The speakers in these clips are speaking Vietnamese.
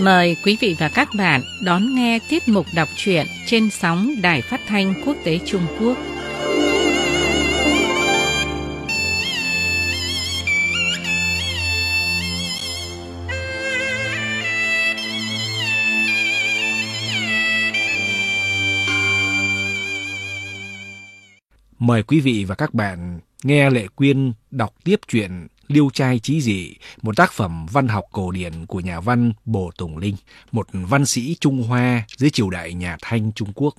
Mời quý vị và các bạn đón nghe tiết mục đọc truyện trên sóng Đài Phát thanh Quốc tế Trung Quốc. Mời quý vị và các bạn nghe Lệ Quyên đọc tiếp truyện Liêu trai chí dị, một tác phẩm văn học cổ điển của nhà văn Bồ Tùng Linh, một văn sĩ Trung Hoa dưới triều đại nhà Thanh Trung Quốc.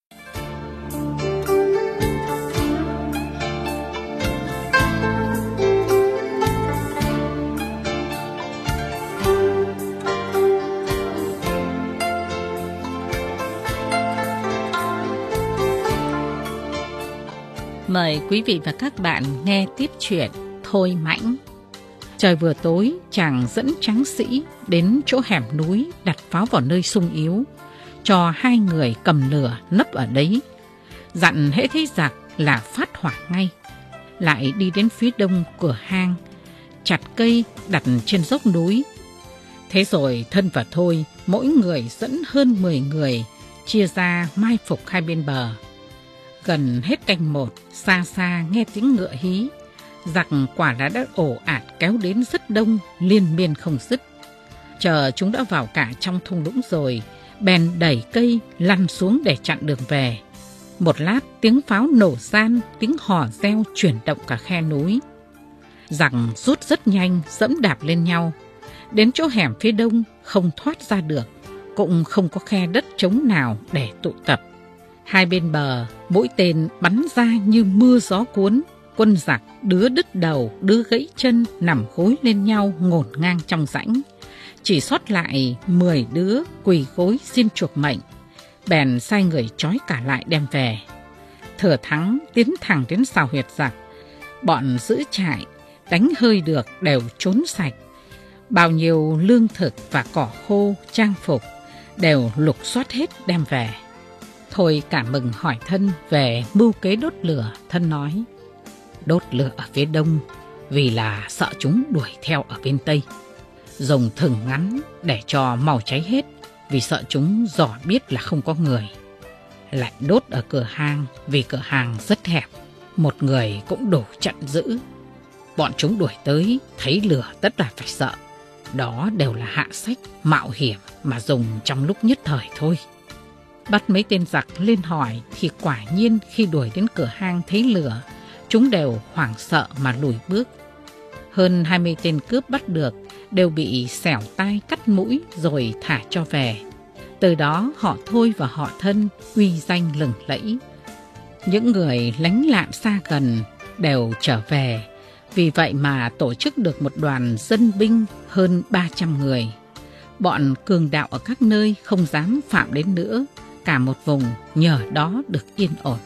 Mời quý vị và các bạn nghe tiếp truyện Thôi Mãnh. Trời vừa tối, chàng dẫn tráng sĩ đến chỗ hẻm núi đặt pháo vào nơi sung yếu, cho hai người cầm lửa nấp ở đấy, dặn hễ thấy giặc là phát hỏa ngay. Lại đi đến phía đông cửa hang, chặt cây đặt trên dốc núi. Thế rồi Thân và Thôi mỗi người dẫn hơn 10 người, chia ra mai phục hai bên bờ. Gần hết canh một, xa xa nghe tiếng ngựa hí. Giặc quả đã ồ ạt kéo đến rất đông, liên miên không dứt. Chờ chúng đã vào cả trong thung lũng rồi, bèn đẩy cây lăn xuống để chặn đường về. Một lát tiếng pháo nổ gian, tiếng hò reo chuyển động cả khe núi. Giặc rút rất nhanh, dẫm đạp lên nhau. Đến chỗ hẻm phía đông không thoát ra được, cũng không có khe đất trống nào để tụ tập. Hai bên bờ, mũi tên bắn ra như mưa gió cuốn. Quân giặc đứa đứt đầu, đứa gãy chân, nằm gối lên nhau ngổn ngang trong rãnh. Chỉ sót lại 10 đứa quỳ gối xin chuộc mệnh. Bèn sai người trói cả lại đem về. Thừa thắng tiến thẳng đến xào huyệt giặc. Bọn giữ trại đánh hơi được đều trốn sạch. Bao nhiêu lương thực và cỏ khô, trang phục đều lục soát hết đem về. Thôi cảm mừng hỏi Thân về mưu kế đốt lửa. Thân nói: đốt lửa ở phía đông vì là sợ chúng đuổi theo ở bên tây. Dùng thừng ngắn để cho mau cháy hết vì sợ chúng dò biết là không có người. Lại đốt ở cửa hang vì cửa hang rất hẹp, một người cũng đủ chặn giữ. Bọn chúng đuổi tới thấy lửa tất là phải sợ. Đó đều là hạ sách mạo hiểm mà dùng trong lúc nhất thời thôi. Bắt mấy tên giặc lên hỏi thì quả nhiên khi đuổi đến cửa hang thấy lửa, chúng đều hoảng sợ mà lùi bước. Hơn 20 tên cướp bắt được đều bị xẻo tai cắt mũi rồi thả cho về. Từ đó họ Thôi và họ Thân uy danh lừng lẫy. Những người lánh lạn xa gần đều trở về. Vì vậy mà tổ chức được một đoàn dân binh hơn 300 người. Bọn cường đạo ở các nơi không dám phạm đến nữa. Cả một vùng nhờ đó được yên ổn.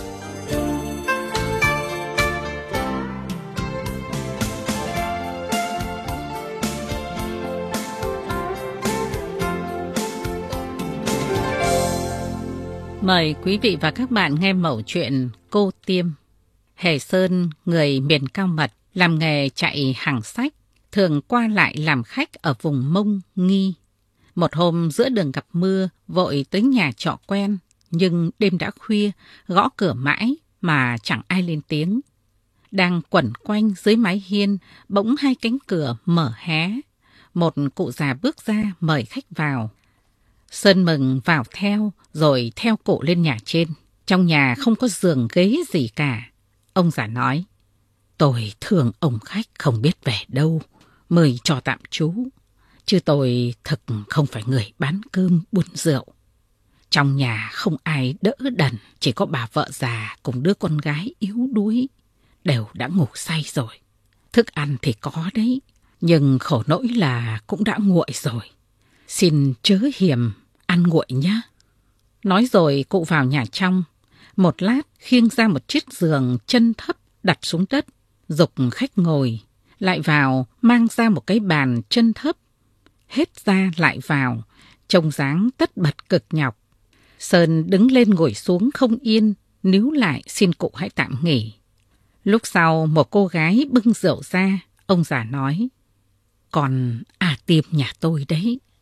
Mời quý vị và các bạn nghe mẩu chuyện Cô Tiêm. Hề Sơn, người miền Cao Mật, làm nghề chạy hàng sách, thường qua lại làm khách ở vùng Mông, Nghi. Một hôm giữa đường gặp mưa, vội tới nhà trọ quen, nhưng đêm đã khuya, gõ cửa mãi mà chẳng ai lên tiếng. Đang quẩn quanh dưới mái hiên, bỗng hai cánh cửa mở hé. Một cụ già bước ra mời khách vào. Sơn mừng vào theo, rồi theo cụ lên nhà trên. Trong nhà không có giường ghế gì cả. Ông già nói: tôi thương ông khách không biết về đâu, mời cho tạm trú. Chứ tôi thực không phải người bán cơm buôn rượu. Trong nhà không ai đỡ đần, chỉ có bà vợ già cùng đứa con gái yếu đuối, đều đã ngủ say rồi. Thức ăn thì có đấy, nhưng khổ nỗi là cũng đã nguội rồi. Xin chớ hiềm, ăn nguội nhé. Nói rồi cụ vào nhà trong. Một lát khiêng ra một chiếc giường chân thấp đặt xuống đất, giục khách ngồi. Lại vào mang ra một cái bàn chân thấp. Hết ra lại vào, trông dáng tất bật cực nhọc. Sơn đứng lên ngồi xuống không yên, níu lại xin cụ hãy tạm nghỉ. Lúc sau một cô gái bưng rượu ra, ông già nói: Còn Tiêm nhà tôi đấy.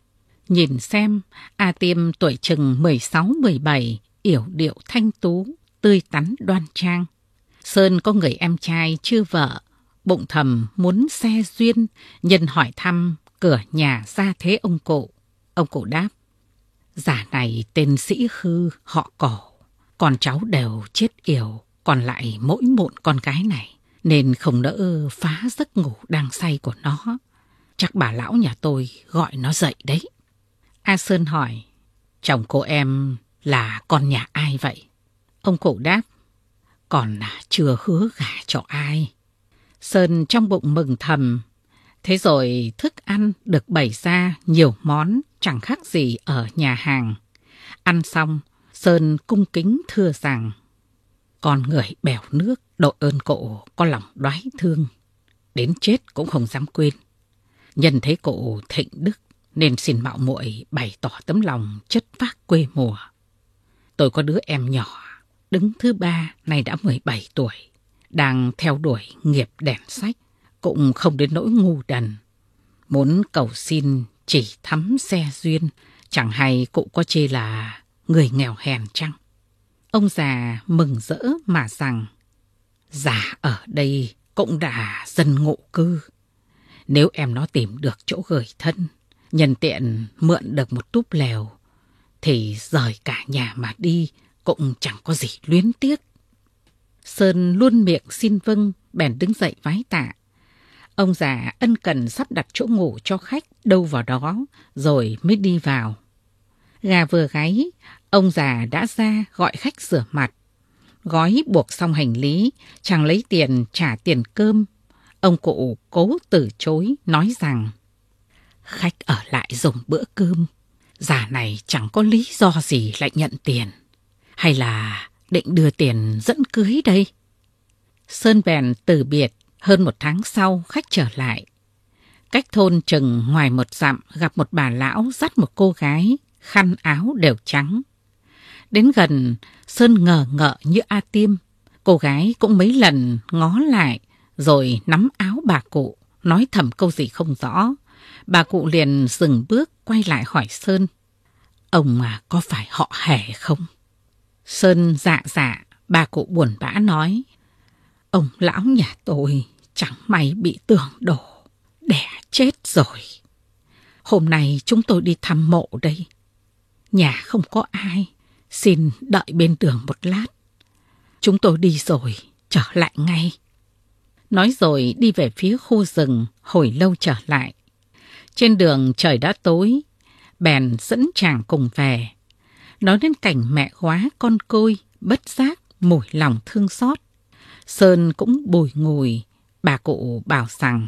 Nhìn xem, A Tiêm tuổi chừng 16-17, yểu điệu thanh tú, tươi tắn đoan trang. Sơn có người em trai chưa vợ, bụng thầm muốn xe duyên, nhân hỏi thăm cửa nhà gia thế ông cụ. Ông cụ đáp: Già này tên Sĩ Khư, họ Cổ, con cháu đều chết yểu, còn lại mỗi một con gái này, nên không nỡ phá giấc ngủ đang say của nó. Chắc bà lão nhà tôi gọi nó dậy đấy. A Sơn hỏi: Chồng cô em là con nhà ai vậy? Ông cụ đáp: Còn chưa hứa gả cho ai. Sơn trong bụng mừng thầm. Thế rồi thức ăn được bày ra nhiều món chẳng khác gì ở nhà hàng. Ăn xong, Sơn cung kính thưa rằng: Con người bèo nước, đội ơn cụ có lòng đoái thương, đến chết cũng không dám quên. Nhân thấy cụ thịnh đức nên xin mạo muội bày tỏ tấm lòng chất phác quê mùa. Tôi có đứa em nhỏ, đứng thứ 3, nay đã 17 tuổi, đang theo đuổi nghiệp đèn sách, cũng không đến nỗi ngu đần. Muốn cầu xin chỉ thắm xe duyên, chẳng hay cụ có chê là người nghèo hèn chăng? Ông già mừng rỡ mà rằng: Già ở đây cũng đã dân ngụ cư. Nếu em nó tìm được chỗ gửi thân, nhân tiện mượn được một túp lều, thì rời cả nhà mà đi cũng chẳng có gì luyến tiếc. Sơn luôn miệng xin vâng, bèn đứng dậy vái tạ. Ông già ân cần sắp đặt chỗ ngủ cho khách đâu vào đó, rồi mới đi vào. Gà vừa gáy, ông già đã ra gọi khách rửa mặt. Gói buộc xong hành lý, chàng lấy tiền trả tiền cơm. Ông cụ cố từ chối, nói rằng: Khách ở lại dùng bữa cơm, già này chẳng có lý do gì lại nhận tiền. Hay là định đưa tiền dẫn cưới đây? Sơn bèn từ biệt. Hơn 1 tháng sau, khách trở lại. Cách thôn chừng ngoài 1 dặm gặp một bà lão dắt một cô gái, khăn áo đều trắng. Đến gần, Sơn ngờ ngợ như A Tiêm. Cô gái cũng mấy lần ngó lại, rồi nắm áo bà cụ, nói thầm câu gì không rõ. Bà cụ liền dừng bước quay lại hỏi Sơn: Ông có phải họ Hề không? Sơn dạ, bà cụ buồn bã nói: Ông lão nhà tôi chẳng may bị tường đổ, đẻ chết rồi. Hôm nay chúng tôi đi thăm mộ đây. Nhà không có ai, xin đợi bên đường một lát. Chúng tôi đi rồi, trở lại ngay. Nói rồi đi về phía khu rừng, hồi lâu trở lại. Trên đường trời đã tối, bèn dẫn chàng cùng về. Nói đến cảnh mẹ góa con côi, bất giác mủi lòng thương xót. Sơn cũng bùi ngùi. Bà cụ bảo rằng: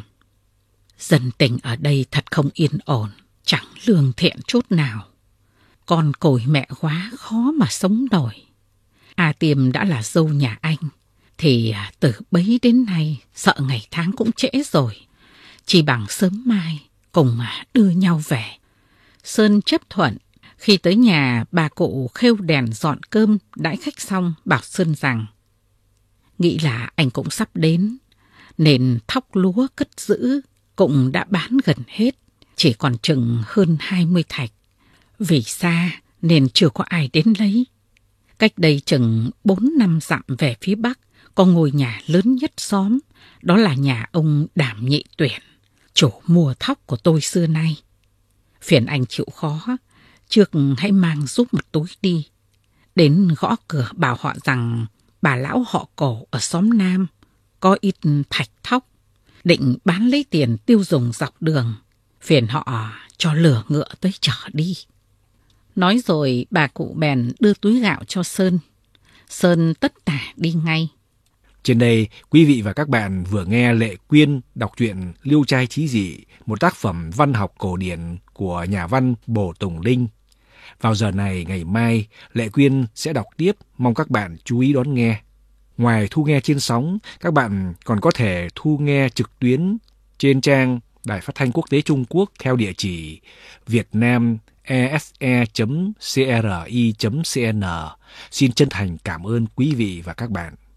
Dân tình ở đây thật không yên ổn, chẳng lương thiện chút nào. Con côi mẹ góa khó mà sống nổi. A Tiêm đã là dâu nhà anh, thì từ bấy đến nay sợ ngày tháng cũng trễ rồi. Chỉ bằng sớm mai cùng đưa nhau về. Sơn chấp thuận. Khi tới nhà, bà cụ khêu đèn dọn cơm đãi khách xong, bảo Sơn rằng: Nghĩ là anh cũng sắp đến, nên thóc lúa cất giữ cũng đã bán gần hết, chỉ còn chừng hơn 20 thạch. Vì xa nên chưa có ai đến lấy. Cách đây chừng 4-5 dặm về phía bắc, có ngôi nhà lớn nhất xóm, đó là nhà ông Đàm Nhị Tuyển, chủ mua thóc của tôi xưa nay. Phiền anh chịu khó, trước hãy mang giúp một túi đi. Đến gõ cửa bảo họ rằng bà lão họ Cổ ở xóm Nam có ít thạch thóc, định bán lấy tiền tiêu dùng dọc đường. Phiền họ cho lửa ngựa tới chở đi. Nói rồi bà cụ bèn đưa túi gạo cho Sơn. Sơn tất tả đi ngay. Trên đây, quý vị và các bạn vừa nghe Lệ Quyên đọc truyện Liêu trai chí dị, một tác phẩm văn học cổ điển của nhà văn Bồ Tùng Linh. Vào giờ này ngày mai, Lệ Quyên sẽ đọc tiếp, mong các bạn chú ý đón nghe. Ngoài thu nghe trên sóng, các bạn còn có thể thu nghe trực tuyến trên trang Đài Phát thanh Quốc tế Trung Quốc theo địa chỉ vietnamese.cri.cn. Xin chân thành cảm ơn quý vị và các bạn.